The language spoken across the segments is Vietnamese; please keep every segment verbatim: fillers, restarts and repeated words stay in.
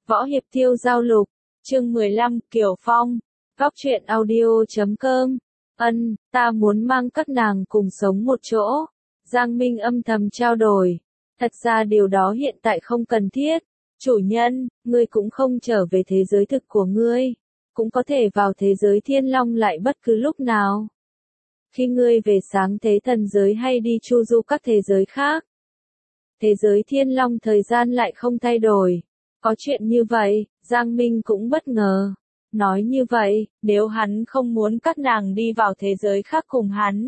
Võ Hiệp Tiêu Giao Lục, chương mười lăm, Kiều Phong, Góc truyện audio chấm com. Ân, ta muốn mang các nàng cùng sống một chỗ. Giang Minh âm thầm trao đổi. Thật ra điều đó hiện tại không cần thiết. Chủ nhân, ngươi cũng không trở về thế giới thực của ngươi. Cũng có thể vào thế giới thiên long lại bất cứ lúc nào. Khi ngươi về sáng thế thần giới hay đi chu du các thế giới khác. Thế giới thiên long thời gian lại không thay đổi. Có chuyện như vậy, Giang Minh cũng bất ngờ. Nói như vậy, nếu hắn không muốn các nàng đi vào thế giới khác cùng hắn,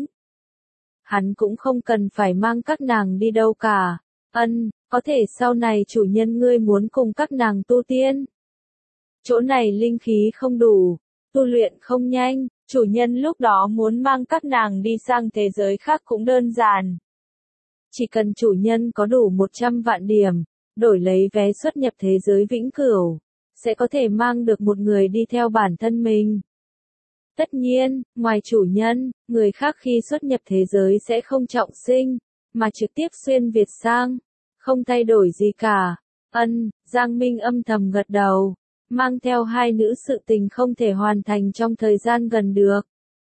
hắn cũng không cần phải mang các nàng đi đâu cả. Ân, có thể sau này chủ nhân ngươi muốn cùng các nàng tu tiên. Chỗ này linh khí không đủ, tu luyện không nhanh, chủ nhân lúc đó muốn mang các nàng đi sang thế giới khác cũng đơn giản. Chỉ cần chủ nhân có đủ một trăm vạn điểm, đổi lấy vé xuất nhập thế giới vĩnh cửu, sẽ có thể mang được một người đi theo bản thân mình. Tất nhiên, ngoài chủ nhân, người khác khi xuất nhập thế giới sẽ không trọng sinh, mà trực tiếp xuyên Việt sang, không thay đổi gì cả. Ân, Giang Minh âm thầm gật đầu, mang theo hai nữ sự tình không thể hoàn thành trong thời gian gần được.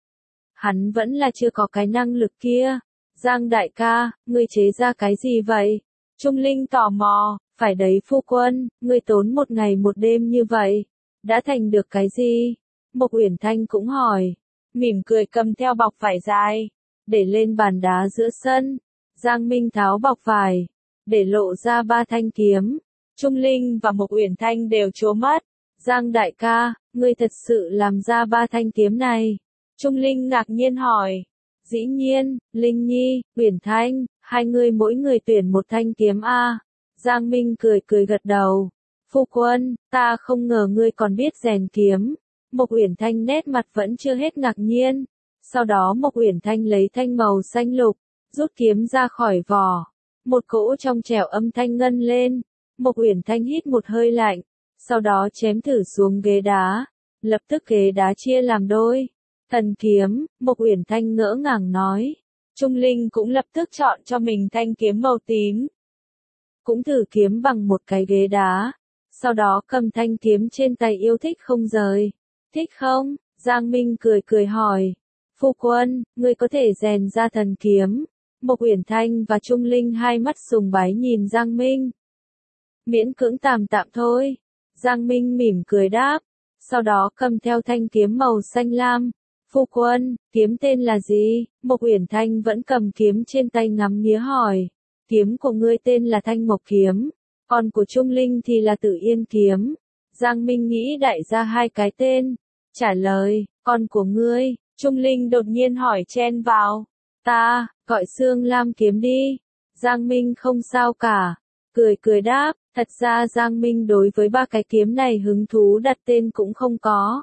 Hắn vẫn là chưa có cái năng lực kia. Giang đại ca, ngươi chế ra cái gì vậy? Trung Linh tò mò, phải đấy phu quân, ngươi tốn một ngày một đêm như vậy, đã thành được cái gì? Mộc Uyển Thanh cũng hỏi, mỉm cười cầm theo bọc vải dài, để lên bàn đá giữa sân. Giang Minh tháo bọc vải, để lộ ra ba thanh kiếm. Trung Linh và Mộc Uyển Thanh đều trố mắt. Giang đại ca, ngươi thật sự làm ra ba thanh kiếm này? Trung Linh ngạc nhiên hỏi. Dĩ nhiên, Linh Nhi, Uyển Thanh, hai người mỗi người tuyển một thanh kiếm a. Giang Minh cười cười gật đầu. Phu quân, ta không ngờ ngươi còn biết rèn kiếm. Mộc Uyển Thanh nét mặt vẫn chưa hết ngạc nhiên. Sau đó Mộc Uyển Thanh lấy thanh màu xanh lục, rút kiếm ra khỏi vỏ. Một cỗ trong trẻo âm thanh ngân lên. Mộc Uyển Thanh hít một hơi lạnh, sau đó chém thử xuống ghế đá. Lập tức ghế đá chia làm đôi. Thần kiếm, Mộc Uyển Thanh ngỡ ngàng nói. Trung Linh cũng lập tức chọn cho mình thanh kiếm màu tím. Cũng thử kiếm bằng một cái ghế đá. Sau đó cầm thanh kiếm trên tay yêu thích không rời. Thích không? Giang Minh cười cười hỏi. Phu quân, ngươi có thể rèn ra thần kiếm. Mộc Uyển Thanh và Trung Linh hai mắt sùng bái nhìn Giang Minh. Miễn cưỡng tạm tạm thôi. Giang Minh mỉm cười đáp. Sau đó cầm theo thanh kiếm màu xanh lam. Phu quân, kiếm tên là gì? Mộc Uyển Thanh vẫn cầm kiếm trên tay ngắm nghía hỏi. Kiếm của ngươi tên là Thanh Mộc Kiếm, còn của Trung Linh thì là Tử Yên Kiếm. Giang Minh nghĩ đại ra hai cái tên. Trả lời, con của ngươi. Trung Linh đột nhiên hỏi chen vào. Ta, gọi Sương Lam Kiếm đi. Giang Minh không sao cả. Cười cười đáp, thật ra Giang Minh đối với ba cái kiếm này hứng thú đặt tên cũng không có.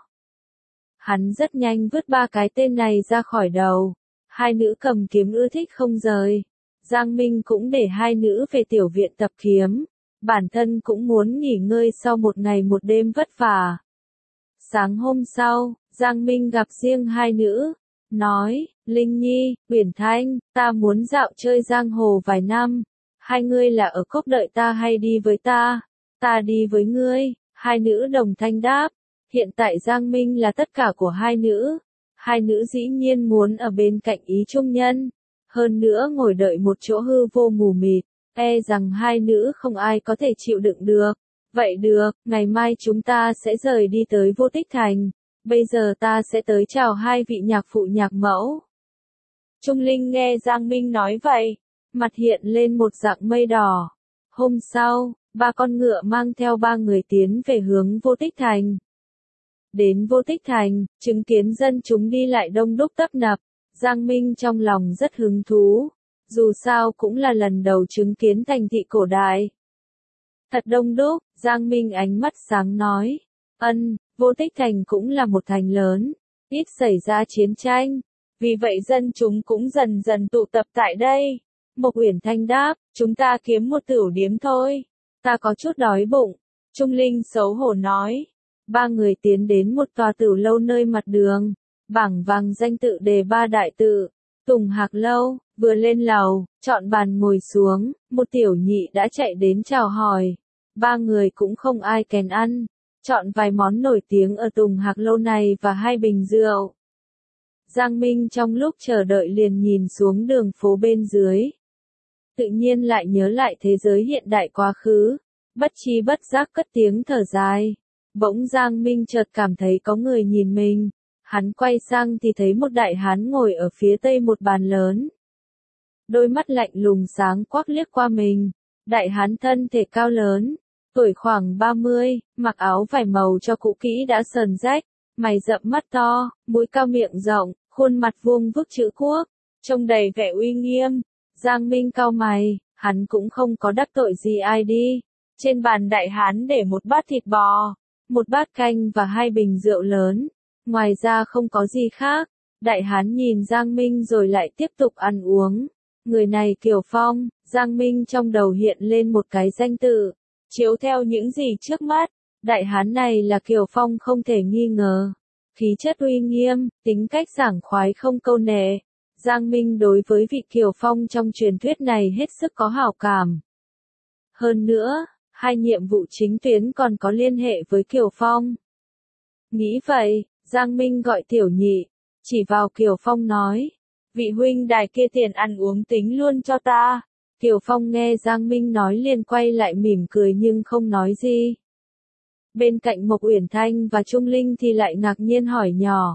Hắn rất nhanh vứt ba cái tên này ra khỏi đầu. Hai nữ cầm kiếm ưa thích không rời. Giang Minh cũng để hai nữ về tiểu viện tập kiếm. Bản thân cũng muốn nghỉ ngơi sau một ngày một đêm vất vả. Sáng hôm sau, Giang Minh gặp riêng hai nữ. Nói, Linh Nhi, Uyển Thanh, ta muốn dạo chơi giang hồ vài năm. Hai ngươi là ở cốc đợi ta hay đi với ta? Ta đi với ngươi. Hai nữ đồng thanh đáp. Hiện tại Giang Minh là tất cả của hai nữ. Hai nữ dĩ nhiên muốn ở bên cạnh ý trung nhân. Hơn nữa ngồi đợi một chỗ hư vô mù mịt, e rằng hai nữ không ai có thể chịu đựng được. Vậy được, ngày mai chúng ta sẽ rời đi tới Vô Tích Thành. Bây giờ ta sẽ tới chào hai vị nhạc phụ nhạc mẫu. Trung Linh nghe Giang Minh nói vậy, mặt hiện lên một dạng mây đỏ. Hôm sau, ba con ngựa mang theo ba người tiến về hướng Vô Tích Thành. Đến Vô Tích Thành, chứng kiến dân chúng đi lại đông đúc tấp nập. Giang Minh trong lòng rất hứng thú, dù sao cũng là lần đầu chứng kiến thành thị cổ đại. Thật đông đúc, Giang Minh ánh mắt sáng nói. Ân, Vô Tích Thành cũng là một thành lớn, ít xảy ra chiến tranh, vì vậy dân chúng cũng dần dần tụ tập tại đây. Mộc Uyển Thanh đáp, chúng ta kiếm một tửu điếm thôi, ta có chút đói bụng. Trung Linh xấu hổ nói. Ba người tiến đến một tòa tửu lâu nơi mặt đường. Bảng vàng danh tự đề ba đại tự, Tùng Hạc Lâu. Vừa lên lầu, chọn bàn ngồi xuống, một tiểu nhị đã chạy đến chào hỏi. ba người cũng không ai kèn ăn, chọn vài món nổi tiếng ở Tùng Hạc lâu này và hai bình rượu. Giang Minh trong lúc chờ đợi liền nhìn xuống đường phố bên dưới. Tự nhiên lại nhớ lại thế giới hiện đại quá khứ, bất tri bất giác cất tiếng thở dài. Bỗng Giang Minh chợt cảm thấy có người nhìn mình, hắn quay sang thì thấy một đại hán ngồi ở phía tây một bàn lớn. Đôi mắt lạnh lùng sáng quắc liếc qua mình, đại hán thân thể cao lớn, tuổi khoảng ba mươi, mặc áo vải màu cho cũ kỹ đã sờn rách, mày rậm mắt to, mũi cao miệng rộng, khuôn mặt vuông vức chữ quốc, trông đầy vẻ uy nghiêm. Giang Minh cau mày, hắn cũng không có đắc tội gì ai đi. Trên bàn đại hán để một bát thịt bò, một bát canh và hai bình rượu lớn, ngoài ra không có gì khác. Đại hán nhìn Giang Minh rồi lại tiếp tục ăn uống. Người này Kiều Phong. Giang Minh trong đầu hiện lên một cái danh tự, chiếu theo những gì trước mắt, đại hán này là Kiều Phong không thể nghi ngờ. Khí chất uy nghiêm, tính cách sảng khoái không câu nệ. Giang Minh đối với vị Kiều Phong trong truyền thuyết này hết sức có hảo cảm. Hơn nữa, hai nhiệm vụ chính tuyến còn có liên hệ với Kiều Phong. Nghĩ vậy, Giang Minh gọi Tiểu Nhị, chỉ vào Kiều Phong nói, vị huynh đài kia tiền ăn uống tính luôn cho ta. Kiều Phong nghe Giang Minh nói liền quay lại mỉm cười nhưng không nói gì. Bên cạnh Mộc Uyển Thanh và Trung Linh thì lại ngạc nhiên hỏi nhỏ.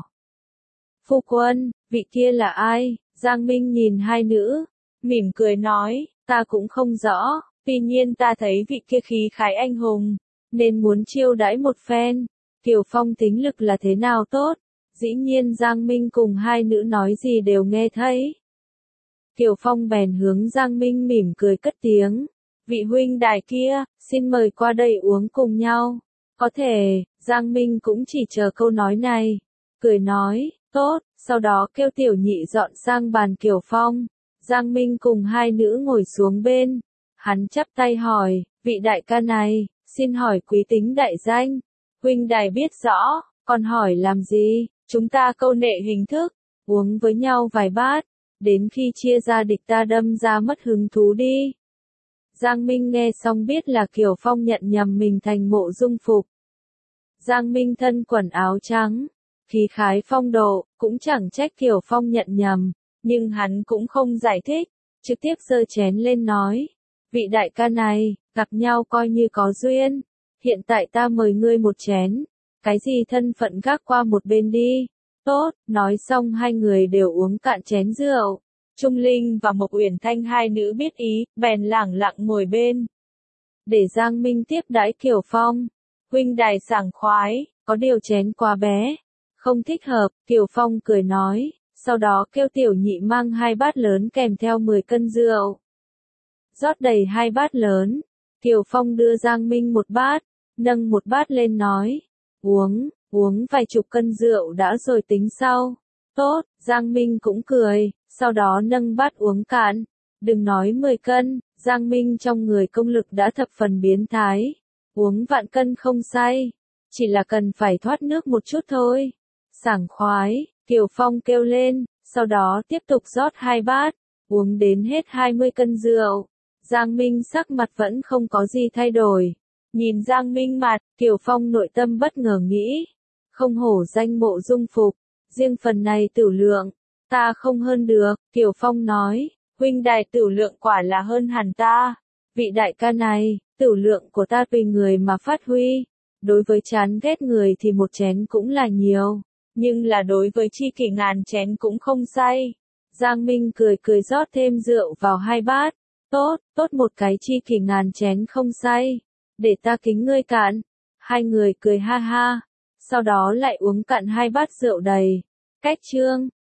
Phu quân, vị kia là ai? Giang Minh nhìn hai nữ, mỉm cười nói, ta cũng không rõ, tuy nhiên ta thấy vị kia khí khái anh hùng, nên muốn chiêu đãi một phen. Kiều Phong tính lực là thế nào tốt? Dĩ nhiên Giang Minh cùng hai nữ nói gì đều nghe thấy. Kiều Phong bèn hướng Giang Minh mỉm cười cất tiếng. Vị huynh đài kia, xin mời qua đây uống cùng nhau. Có thể, Giang Minh cũng chỉ chờ câu nói này. Cười nói, tốt, sau đó kêu Tiểu Nhị dọn sang bàn Kiều Phong. Giang Minh cùng hai nữ ngồi xuống bên. Hắn chắp tay hỏi, vị đại ca này, xin hỏi quý tính đại danh. Huynh đài biết rõ, còn hỏi làm gì, chúng ta câu nệ hình thức, uống với nhau vài bát. Đến khi chia ra địch ta đâm ra mất hứng thú đi. Giang Minh nghe xong biết là Kiều Phong nhận nhầm mình thành Mộ Dung Phục. Giang Minh thân quần áo trắng, khí khái phong độ, cũng chẳng trách Kiều Phong nhận nhầm, nhưng hắn cũng không giải thích, trực tiếp giơ chén lên nói. Vị đại ca này, gặp nhau coi như có duyên, hiện tại ta mời ngươi một chén, cái gì thân phận gác qua một bên đi. Tốt, nói xong hai người đều uống cạn chén rượu. Trung Linh và Mộc Uyển Thanh hai nữ biết ý, bèn lẳng lặng ngồi bên. Để Giang Minh tiếp đãi Kiều Phong. Huynh đài sảng khoái, có điều chén quá bé. Không thích hợp, Kiều Phong cười nói, sau đó kêu Tiểu Nhị mang hai bát lớn kèm theo mười cân rượu. Rót đầy hai bát lớn, Kiều Phong đưa Giang Minh một bát, nâng một bát lên nói, uống. Uống vài chục cân rượu đã rồi tính sau. Tốt, Giang Minh cũng cười, sau đó nâng bát uống cạn. Đừng nói mười cân, Giang Minh trong người công lực đã thập phần biến thái. Uống vạn cân không say, chỉ là cần phải thoát nước một chút thôi. Sảng khoái, Kiều Phong kêu lên, sau đó tiếp tục rót hai bát, uống đến hết hai mươi cân rượu. Giang Minh sắc mặt vẫn không có gì thay đổi. Nhìn Giang Minh mặt, Kiều Phong nội tâm bất ngờ nghĩ. Không hổ danh Mộ Dung Phục, riêng phần này tửu lượng, ta không hơn được. Kiều Phong nói, huynh đài tửu lượng quả là hơn hẳn ta. Vị đại ca này, tửu lượng của ta tùy người mà phát huy. Đối với chán ghét người thì một chén cũng là nhiều, nhưng là đối với chi kỷ ngàn chén cũng không say. Giang Minh cười cười rót thêm rượu vào hai bát. Tốt, tốt một cái chi kỷ ngàn chén không say. Để ta kính ngươi cạn. Hai người cười ha ha. Sau đó lại uống cạn hai bát rượu đầy. Cách chương